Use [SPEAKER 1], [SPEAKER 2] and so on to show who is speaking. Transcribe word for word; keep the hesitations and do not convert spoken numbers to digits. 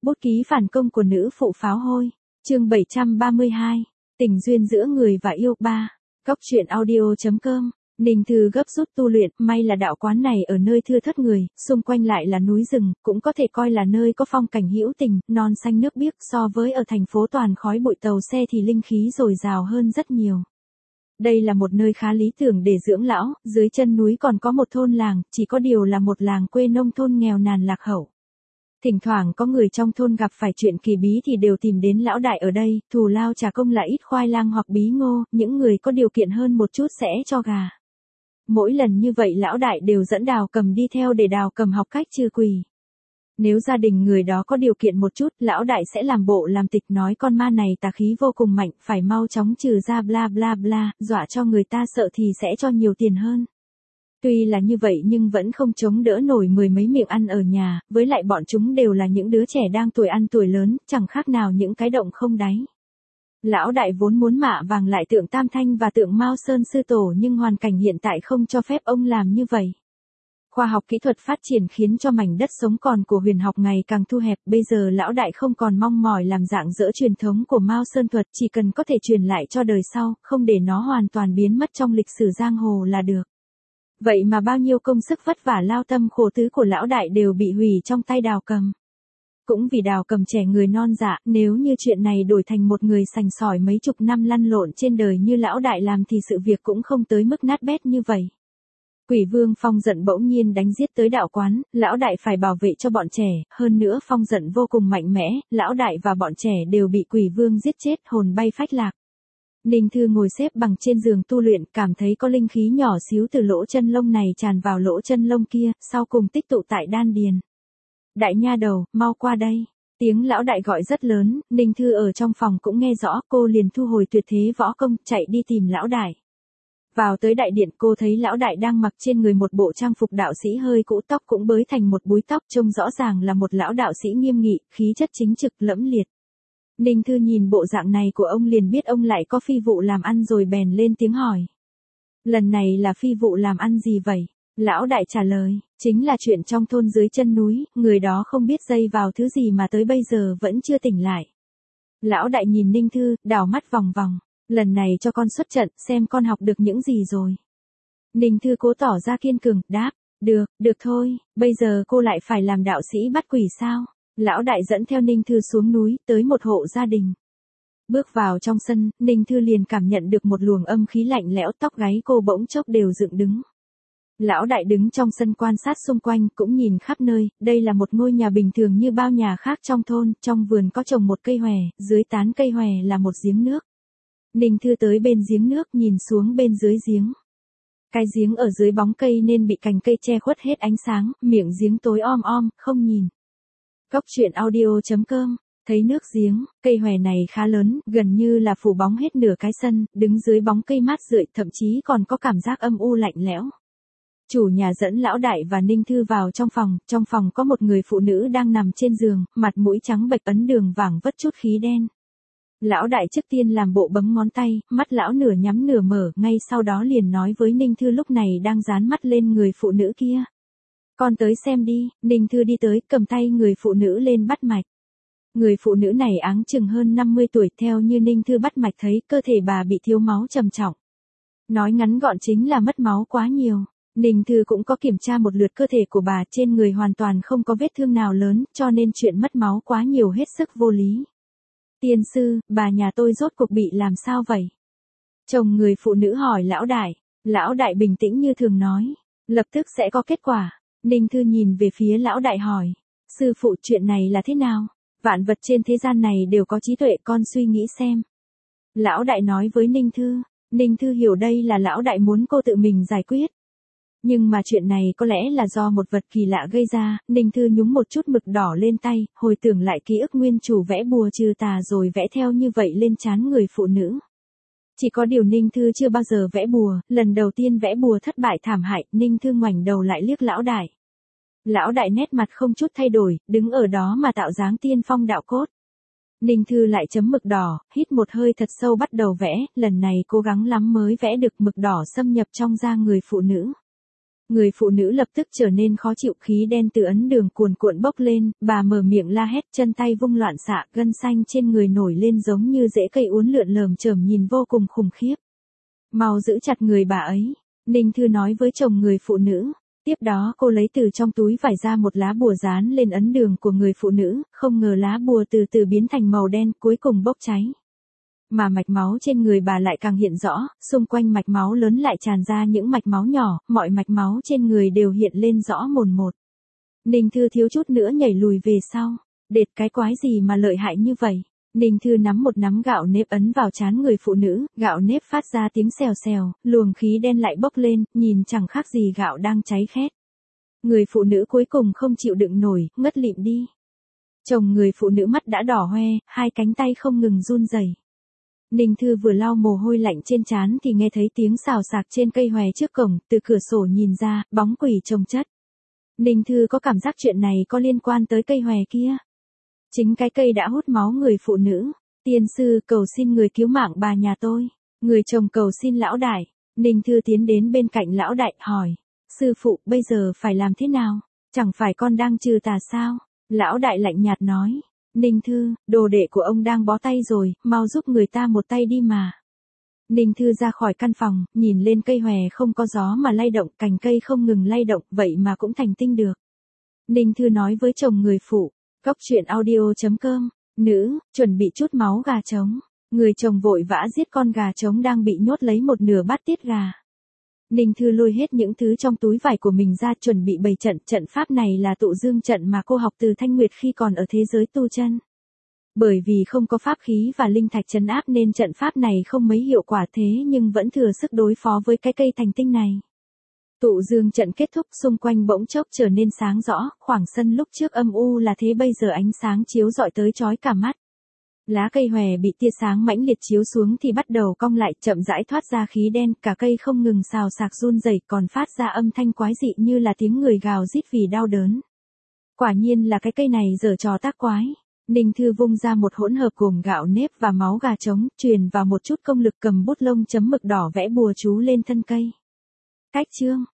[SPEAKER 1] Bút ký phản công của nữ phụ pháo hôi. Chương bảy trăm ba mươi hai. Tình duyên giữa người và yêu ba. Cóc truyện audio chấm com. Ninh Thư gấp rút tu luyện, may là đạo quán này ở nơi thưa thớt người, xung quanh lại là núi rừng, cũng có thể coi là nơi có phong cảnh hữu tình, non xanh nước biếc, so với ở thành phố toàn khói bụi tàu xe thì linh khí dồi dào hơn rất nhiều. Đây là một nơi khá lý tưởng để dưỡng lão, dưới chân núi còn có một thôn làng, chỉ có điều là một làng quê nông thôn nghèo nàn lạc hậu. Thỉnh thoảng có người trong thôn gặp phải chuyện kỳ bí thì đều tìm đến lão đại ở đây, thù lao trả công là ít khoai lang hoặc bí ngô, những người có điều kiện hơn một chút sẽ cho gà. Mỗi lần như vậy lão đại đều dẫn Đào Cầm đi theo để Đào Cầm học cách trừ quỷ. Nếu gia đình người đó có điều kiện một chút, lão đại sẽ làm bộ làm tịch nói con ma này tà khí vô cùng mạnh, phải mau chóng trừ ra bla bla bla, dọa cho người ta sợ thì sẽ cho nhiều tiền hơn. Tuy là như vậy nhưng vẫn không chống đỡ nổi mười mấy miệng ăn ở nhà, với lại bọn chúng đều là những đứa trẻ đang tuổi ăn tuổi lớn, chẳng khác nào những cái động không đáy. Lão đại vốn muốn mạ vàng lại tượng Tam Thanh và tượng Mao Sơn Sư Tổ nhưng hoàn cảnh hiện tại không cho phép ông làm như vậy. Khoa học kỹ thuật phát triển khiến cho mảnh đất sống còn của huyền học ngày càng thu hẹp, bây giờ lão đại không còn mong mỏi làm dạng dỡ truyền thống của Mao Sơn thuật, chỉ cần có thể truyền lại cho đời sau, không để nó hoàn toàn biến mất trong lịch sử giang hồ là được. Vậy mà bao nhiêu công sức vất vả lao tâm khổ tứ của lão đại đều bị hủy trong tay Đào Cầm. Cũng vì Đào Cầm trẻ người non dạ, nếu như chuyện này đổi thành một người sành sỏi mấy chục năm lăn lộn trên đời như lão đại làm thì sự việc cũng không tới mức nát bét như vậy. Quỷ Vương Phong giận bỗng nhiên đánh giết tới đạo quán, lão đại phải bảo vệ cho bọn trẻ, hơn nữa Phong giận vô cùng mạnh mẽ, lão đại và bọn trẻ đều bị Quỷ Vương giết chết, hồn bay phách lạc. Ninh Thư ngồi xếp bằng trên giường tu luyện, cảm thấy có linh khí nhỏ xíu từ lỗ chân lông này tràn vào lỗ chân lông kia, sau cùng tích tụ tại đan điền. Đại nha đầu, mau qua đây. Tiếng lão đại gọi rất lớn, Ninh Thư ở trong phòng cũng nghe rõ, cô liền thu hồi tuyệt thế võ công, chạy đi tìm lão đại. Vào tới đại điện cô thấy lão đại đang mặc trên người một bộ trang phục đạo sĩ hơi cũ, tóc cũng bới thành một búi tóc, trông rõ ràng là một lão đạo sĩ nghiêm nghị, khí chất chính trực lẫm liệt. Ninh Thư nhìn bộ dạng này của ông liền biết ông lại có phi vụ làm ăn rồi bèn lên tiếng hỏi. Lần này là phi vụ làm ăn gì vậy? Lão đại trả lời, chính là chuyện trong thôn dưới chân núi, người đó không biết dây vào thứ gì mà tới bây giờ vẫn chưa tỉnh lại. Lão đại nhìn Ninh Thư, đảo mắt vòng vòng, lần này cho con xuất trận, xem con học được những gì rồi. Ninh Thư cố tỏ ra kiên cường, đáp, được, được thôi, bây giờ cô lại phải làm đạo sĩ bắt quỷ sao? Lão đại dẫn theo Ninh Thư xuống núi, tới một hộ gia đình. Bước vào trong sân, Ninh Thư liền cảm nhận được một luồng âm khí lạnh lẽo, tóc gáy cô bỗng chốc đều dựng đứng. Lão đại đứng trong sân quan sát xung quanh, cũng nhìn khắp nơi, đây là một ngôi nhà bình thường như bao nhà khác trong thôn, trong vườn có trồng một cây hòe, dưới tán cây hòe là một giếng nước. Ninh Thư tới bên giếng nước nhìn xuống bên dưới giếng. Cái giếng ở dưới bóng cây nên bị cành cây che khuất hết ánh sáng, miệng giếng tối om om, không nhìn. Cóc truyện audio chấm com. Thấy nước giếng, cây hòe này khá lớn, gần như là phủ bóng hết nửa cái sân, đứng dưới bóng cây mát rượi, thậm chí còn có cảm giác âm u lạnh lẽo. Chủ nhà dẫn lão đại và Ninh Thư vào trong phòng, trong phòng có một người phụ nữ đang nằm trên giường, mặt mũi trắng bệch ấn đường vàng vất chút khí đen. Lão đại trước tiên làm bộ bấm ngón tay, mắt lão nửa nhắm nửa mở, ngay sau đó liền nói với Ninh Thư lúc này đang dán mắt lên người phụ nữ kia. Con tới xem đi. Ninh Thư đi tới, cầm tay người phụ nữ lên bắt mạch. Người phụ nữ này áng chừng hơn năm mươi tuổi, theo như Ninh Thư bắt mạch thấy, cơ thể bà bị thiếu máu trầm trọng. Nói ngắn gọn chính là mất máu quá nhiều. Ninh Thư cũng có kiểm tra một lượt cơ thể của bà, trên người hoàn toàn không có vết thương nào lớn, cho nên chuyện mất máu quá nhiều hết sức vô lý. Tiên sư, bà nhà tôi rốt cuộc bị làm sao vậy? Chồng người phụ nữ hỏi lão đại. Lão đại bình tĩnh như thường nói, lập tức sẽ có kết quả. Ninh Thư nhìn về phía lão đại hỏi, sư phụ chuyện này là thế nào? Vạn vật trên thế gian này đều có trí tuệ, con suy nghĩ xem. Lão đại nói với Ninh Thư. Ninh Thư hiểu đây là lão đại muốn cô tự mình giải quyết. Nhưng mà chuyện này có lẽ là do một vật kỳ lạ gây ra, Ninh Thư nhúng một chút mực đỏ lên tay, hồi tưởng lại ký ức nguyên chủ vẽ bùa trừ tà rồi vẽ theo như vậy lên trán người phụ nữ. Chỉ có điều Ninh Thư chưa bao giờ vẽ bùa, lần đầu tiên vẽ bùa thất bại thảm hại, Ninh Thư ngoảnh đầu lại liếc lão đại. Lão đại nét mặt không chút thay đổi, đứng ở đó mà tạo dáng tiên phong đạo cốt. Ninh Thư lại chấm mực đỏ, hít một hơi thật sâu bắt đầu vẽ, lần này cố gắng lắm mới vẽ được mực đỏ xâm nhập trong da người phụ nữ. Người phụ nữ lập tức trở nên khó chịu, khí đen từ ấn đường cuồn cuộn bốc lên, bà mở miệng la hét, chân tay vung loạn xạ, gân xanh trên người nổi lên giống như rễ cây uốn lượn lởm chởm nhìn vô cùng khủng khiếp. Mau giữ chặt người bà ấy, Ninh Thư nói với chồng người phụ nữ. Tiếp đó cô lấy từ trong túi vải ra một lá bùa dán lên ấn đường của người phụ nữ, không ngờ lá bùa từ từ biến thành màu đen cuối cùng bốc cháy. Mà mạch máu trên người bà lại càng hiện rõ, xung quanh mạch máu lớn lại tràn ra những mạch máu nhỏ, mọi mạch máu trên người đều hiện lên rõ mồn một. Ninh Thư thiếu chút nữa nhảy lùi về sau. Đệt cái quái gì mà lợi hại như vậy? Ninh Thư nắm một nắm gạo nếp ấn vào trán người phụ nữ, gạo nếp phát ra tiếng xèo xèo, luồng khí đen lại bốc lên, nhìn chẳng khác gì gạo đang cháy khét. Người phụ nữ cuối cùng không chịu đựng nổi, ngất lịm đi. Chồng người phụ nữ mắt đã đỏ hoe, hai cánh tay không ngừng run rẩy. Ninh Thư vừa lau mồ hôi lạnh trên trán thì nghe thấy tiếng xào xạc trên cây hòe trước cổng, từ cửa sổ nhìn ra, bóng quỷ chồng chất. Ninh Thư có cảm giác chuyện này có liên quan tới cây hòe kia. Chính cái cây đã hút máu người phụ nữ. Tiên sư, cầu xin người cứu mạng bà nhà tôi. Người chồng cầu xin lão đại. Ninh Thư tiến đến bên cạnh lão đại, hỏi. Sư phụ, bây giờ phải làm thế nào? Chẳng phải con đang trừ tà sao? Lão đại lạnh nhạt nói. Ninh Thư, đồ đệ của ông đang bó tay rồi, mau giúp người ta một tay đi mà. Ninh Thư ra khỏi căn phòng, nhìn lên cây hòe không có gió mà lay động, cành cây không ngừng lay động, vậy mà cũng thành tinh được. Ninh Thư nói với chồng người phụ. Góc truyện audio chấm com. Nữ, chuẩn bị chút máu gà trống. Người chồng vội vã giết con gà trống đang bị nhốt lấy một nửa bát tiết gà. Ninh Thư lôi hết những thứ trong túi vải của mình ra chuẩn bị bày trận. Trận pháp này là tụ dương trận mà cô học từ Thanh Nguyệt khi còn ở thế giới tu chân. Bởi vì không có pháp khí và linh thạch trấn áp nên trận pháp này không mấy hiệu quả, thế nhưng vẫn thừa sức đối phó với cái cây thành tinh này. Tụ dương trận kết thúc, xung quanh bỗng chốc trở nên sáng rõ, khoảng sân lúc trước âm u là thế bây giờ ánh sáng chiếu rọi tới chói cả mắt. Lá cây hòe bị tia sáng mãnh liệt chiếu xuống thì bắt đầu cong lại, chậm rãi thoát ra khí đen, cả cây không ngừng xào xạc run rẩy, còn phát ra âm thanh quái dị như là tiếng người gào rít vì đau đớn. Quả nhiên là cái cây này giở trò tác quái. Ninh Thư vung ra một hỗn hợp gồm gạo nếp và máu gà trống, truyền vào một chút công lực, cầm bút lông chấm mực đỏ vẽ bùa chú lên thân cây. Cách chương